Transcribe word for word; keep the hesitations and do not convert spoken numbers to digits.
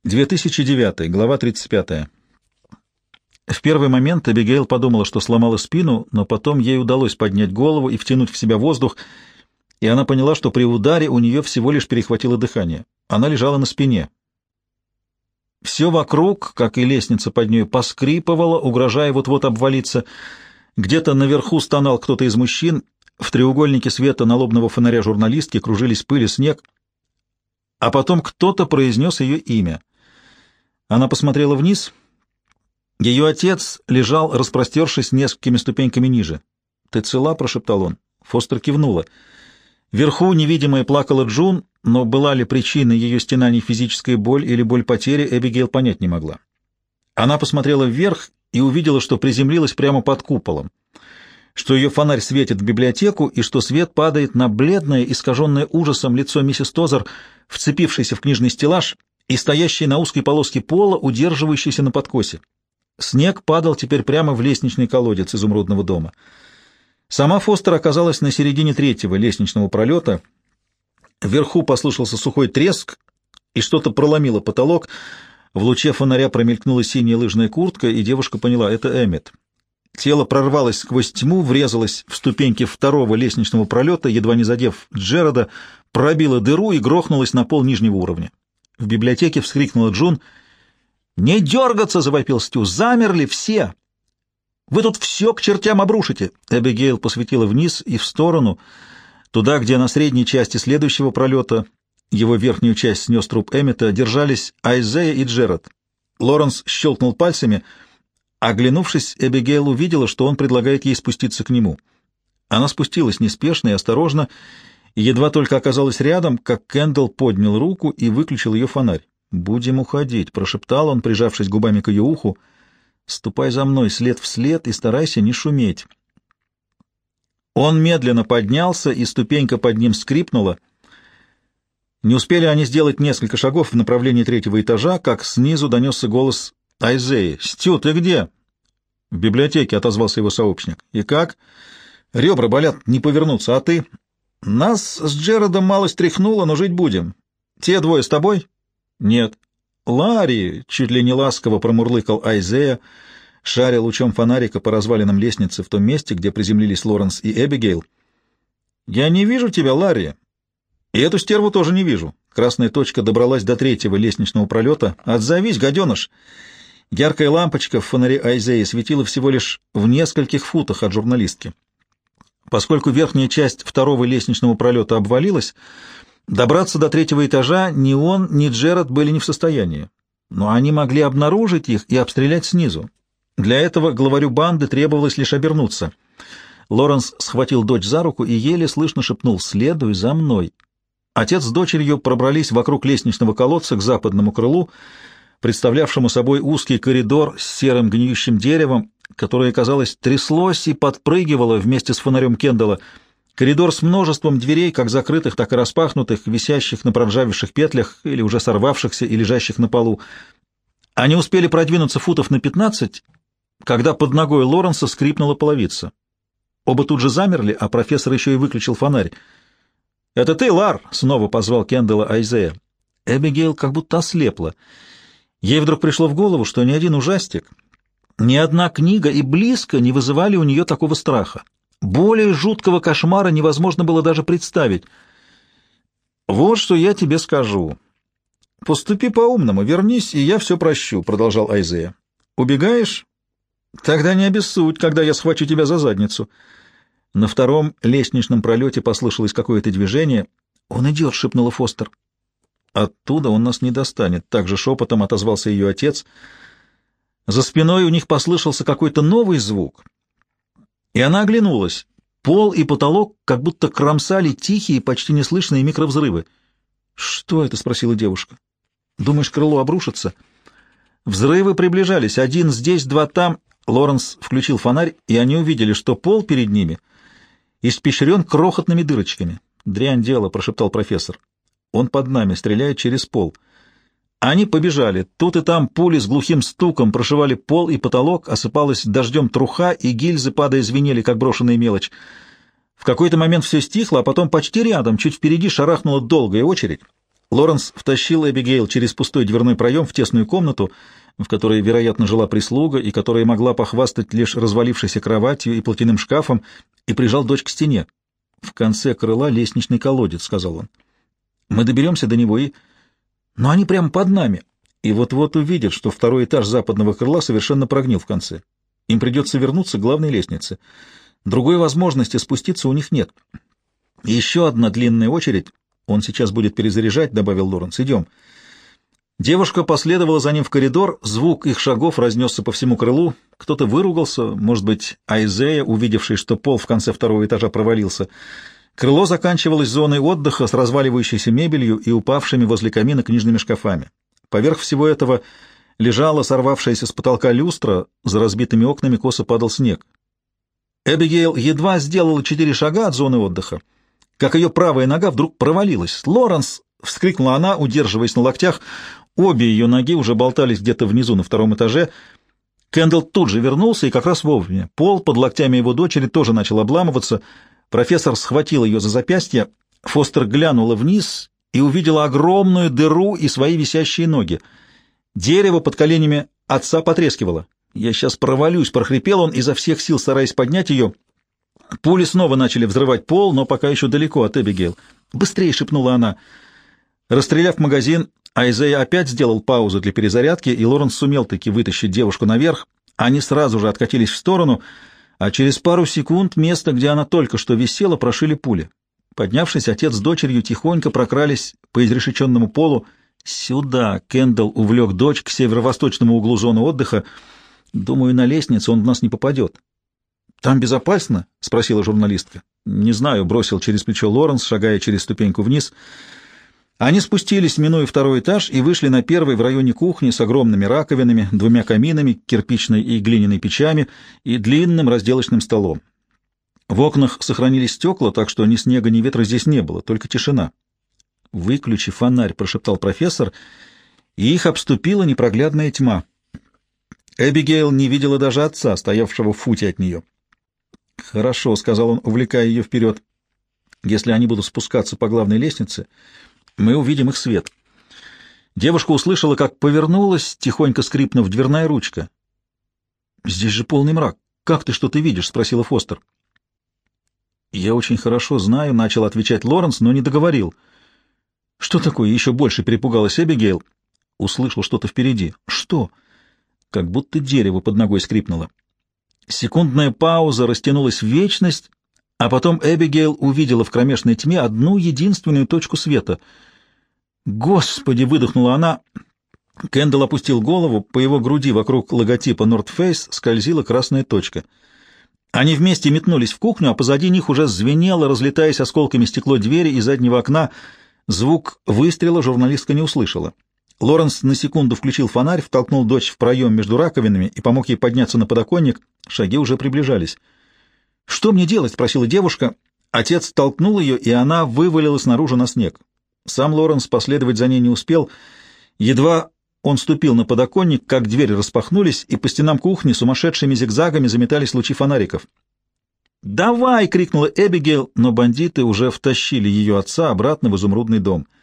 две тысячи девятый, глава тридцать пятая. В первый момент Эбигейл подумала, что сломала спину, но потом ей удалось поднять голову и втянуть в себя воздух, и она поняла, что при ударе у нее всего лишь перехватило дыхание. Она лежала на спине. Все вокруг, как и лестница под ней, поскрипывало, угрожая вот-вот обвалиться. Где-то наверху стонал кто-то из мужчин, в треугольнике света налобного фонаря журналистки кружились пыль и снег, а потом кто-то произнес ее имя. Она посмотрела вниз. Ее отец лежал, распростершись несколькими ступеньками ниже. «Ты цела?» — прошептал он. Фостер кивнула. Вверху невидимая плакала Джун, но была ли причиной ее стенаний физическая боль или боль потери, Эбигейл понять не могла. Она посмотрела вверх и увидела, что приземлилась прямо под куполом, что ее фонарь светит в библиотеку и что свет падает на бледное, искаженное ужасом лицо миссис Тозер, вцепившейся в книжный стеллаж и стоящей на узкой полоске пола, удерживающейся на подкосе. Снег падал теперь прямо в лестничный колодец изумрудного дома. Сама Фостер оказалась на середине третьего лестничного пролета. Вверху послышался сухой треск, и что-то проломило потолок. В луче фонаря промелькнула синяя лыжная куртка, и девушка поняла — это Эммет. Тело прорвалось сквозь тьму, врезалось в ступеньки второго лестничного пролета, едва не задев Джерада, пробило дыру и грохнулось на пол нижнего уровня. В библиотеке вскрикнула Джун. «Не дергаться!» — завопил Стю. «Замерли все! Вы тут все к чертям обрушите!» Эбигейл посветила вниз и в сторону, туда, где на средней части следующего пролета, его верхнюю часть снес труп Эммета, держались Айзея и Джерад. Лоренс щелкнул пальцами. Оглянувшись, Эбигейл увидела, что он предлагает ей спуститься к нему. Она спустилась неспешно и осторожно, и едва только оказалась рядом, как Кэндалл поднял руку и выключил ее фонарь. «Будем уходить», — прошептал он, прижавшись губами к ее уху. «Ступай за мной след в след и старайся не шуметь». Он медленно поднялся, и ступенька под ним скрипнула. Не успели они сделать несколько шагов в направлении третьего этажа, как снизу донесся голос Айзеи. «Стю, ты где?» «В библиотеке», — отозвался его сообщник. «И как?» «Ребра болят, не повернуться, а ты?» «Нас с Джерардом мало стряхнуло, но жить будем. Те двое с тобой?» «Нет». «Ларри!» — чуть ли не ласково промурлыкал Айзея, шаря лучом фонарика по развалинам лестницы в том месте, где приземлились Лоренс и Эбигейл. «Я не вижу тебя, Ларри. И эту стерву тоже не вижу». Красная точка добралась до третьего лестничного пролета. «Отзовись, гаденыш!» Яркая лампочка в фонаре Айзеи светила всего лишь в нескольких футах от журналистки. Поскольку верхняя часть второго лестничного пролета обвалилась, добраться до третьего этажа ни он, ни Джерад были не в состоянии. Но они могли обнаружить их и обстрелять снизу. Для этого главарю банды требовалось лишь обернуться. Лоренс схватил дочь за руку и еле слышно шепнул: «Следуй за мной». Отец с дочерью пробрались вокруг лестничного колодца к западному крылу, представлявшему собой узкий коридор с серым гниющим деревом, которое, казалось, тряслось и подпрыгивало вместе с фонарем Кэндалла. Коридор с множеством дверей, как закрытых, так и распахнутых, висящих на проржавевших петлях или уже сорвавшихся и лежащих на полу. Они успели продвинуться футов на пятнадцать, когда под ногой Лоренса скрипнула половица. Оба тут же замерли, а профессор еще и выключил фонарь. «Это ты, Лар!» — снова позвал Кэндалла Айзея. Эбигейл как будто ослепла. Ей вдруг пришло в голову, что ни один ужастик, ни одна книга и близко не вызывали у нее такого страха. Более жуткого кошмара невозможно было даже представить. «Вот что я тебе скажу. Поступи по-умному, вернись, и я все прощу», — продолжал Айзея. «Убегаешь? Тогда не обессудь, когда я схвачу тебя за задницу». На втором лестничном пролете послышалось какое-то движение. «Он идет», — шепнула Фостер. «Оттуда он нас не достанет», — также шепотом отозвался ее отец. За спиной у них послышался какой-то новый звук, и она оглянулась. Пол и потолок как будто кромсали тихие, почти неслышные микровзрывы. «Что это?» — спросила девушка. «Думаешь, крыло обрушится?» Взрывы приближались. Один здесь, два там. Лоренс включил фонарь, и они увидели, что пол перед ними испещрен крохотными дырочками. «Дрянь дело», — прошептал профессор. «Он под нами, стреляет через пол». Они побежали. Тут и там пули с глухим стуком прошивали пол и потолок, осыпалась дождем труха, и гильзы, падая, звенели, как брошенная мелочь. В какой-то момент все стихло, а потом почти рядом, чуть впереди, шарахнула долгая очередь. Лоренс втащил Эбигейл через пустой дверной проем в тесную комнату, в которой, вероятно, жила прислуга и которая могла похвастать лишь развалившейся кроватью и платяным шкафом, и прижал дочь к стене. «В конце крыла лестничный колодец», — сказал он. «Мы доберемся до него и...» «Но они прямо под нами, и вот-вот увидят, что второй этаж западного крыла совершенно прогнил в конце. Им придется вернуться к главной лестнице. Другой возможности спуститься у них нет. Еще одна длинная очередь. Он сейчас будет перезаряжать», — добавил Лоренс. «Идем». Девушка последовала за ним в коридор, звук их шагов разнесся по всему крылу. Кто-то выругался, может быть, Айзея, увидевший, что пол в конце второго этажа провалился. Крыло заканчивалось зоной отдыха с разваливающейся мебелью и упавшими возле камина книжными шкафами. Поверх всего этого лежала сорвавшаяся с потолка люстра, за разбитыми окнами косо падал снег. Эбигейл едва сделала четыре шага от зоны отдыха, как ее правая нога вдруг провалилась. «Лоренс!» — вскрикнула она, удерживаясь на локтях. Обе ее ноги уже болтались где-то внизу на втором этаже. Кэндалл тут же вернулся и как раз вовремя. Пол под локтями его дочери тоже начал обламываться. Профессор схватил ее за запястье. Фостер глянула вниз и увидела огромную дыру и свои висящие ноги. Дерево под коленями отца потрескивало. «Я сейчас провалюсь», — прохрипел он, изо всех сил стараясь поднять ее. Пули снова начали взрывать пол, но пока еще далеко от Эбигейл. «Быстрее!» — шепнула она. Расстреляв магазин, Айзея опять сделал паузу для перезарядки, и Лоренс сумел таки вытащить девушку наверх. Они сразу же откатились в сторону, а через пару секунд место, где она только что висела, прошили пули. Поднявшись, отец с дочерью тихонько прокрались по изрешеченному полу. «Сюда!» — Кэндалл увлек дочь к северо-восточному углу зоны отдыха. «Думаю, на лестницу он в нас не попадет». «Там безопасно?» — спросила журналистка. «Не знаю», — бросил через плечо Лоренс, шагая через ступеньку вниз. Они спустились, минуя второй этаж, и вышли на первый в районе кухни с огромными раковинами, двумя каминами, кирпичной и глиняной печами и длинным разделочным столом. В окнах сохранились стекла, так что ни снега, ни ветра здесь не было, только тишина. «Выключи фонарь», — прошептал профессор, и их обступила непроглядная тьма. Эбигейл не видела даже отца, стоявшего в футе от нее. «Хорошо», — сказал он, увлекая ее вперед. «Если они будут спускаться по главной лестнице, мы увидим их свет». Девушка услышала, как повернулась, тихонько скрипнув, дверная ручка. «Здесь же полный мрак. Как ты что-то видишь?» — спросила Фостер. «Я очень хорошо знаю», — начал отвечать Лоренс, но не договорил. «Что такое?» — еще больше перепугалась Эбигейл. Услышал что-то впереди. «Что?» Как будто дерево под ногой скрипнуло. Секундная пауза растянулась в вечность, а потом Эбигейл увидела в кромешной тьме одну единственную точку света. «Господи!» — выдохнула она. Кэндалл опустил голову, по его груди вокруг логотипа North Face скользила красная точка. Они вместе метнулись в кухню, а позади них уже звенело, разлетаясь осколками стекло двери и заднего окна. Звук выстрела журналистка не услышала. Лоренс на секунду включил фонарь, втолкнул дочь в проем между раковинами и помог ей подняться на подоконник. Шаги уже приближались. «Что мне делать?» — спросила девушка. Отец толкнул ее, и она вывалилась наружу на снег. Сам Лоренс последовать за ней не успел. Едва он ступил на подоконник, как двери распахнулись, и по стенам кухни сумасшедшими зигзагами заметались лучи фонариков. «Давай!» — крикнула Эбигейл, но бандиты уже втащили ее отца обратно в изумрудный дом.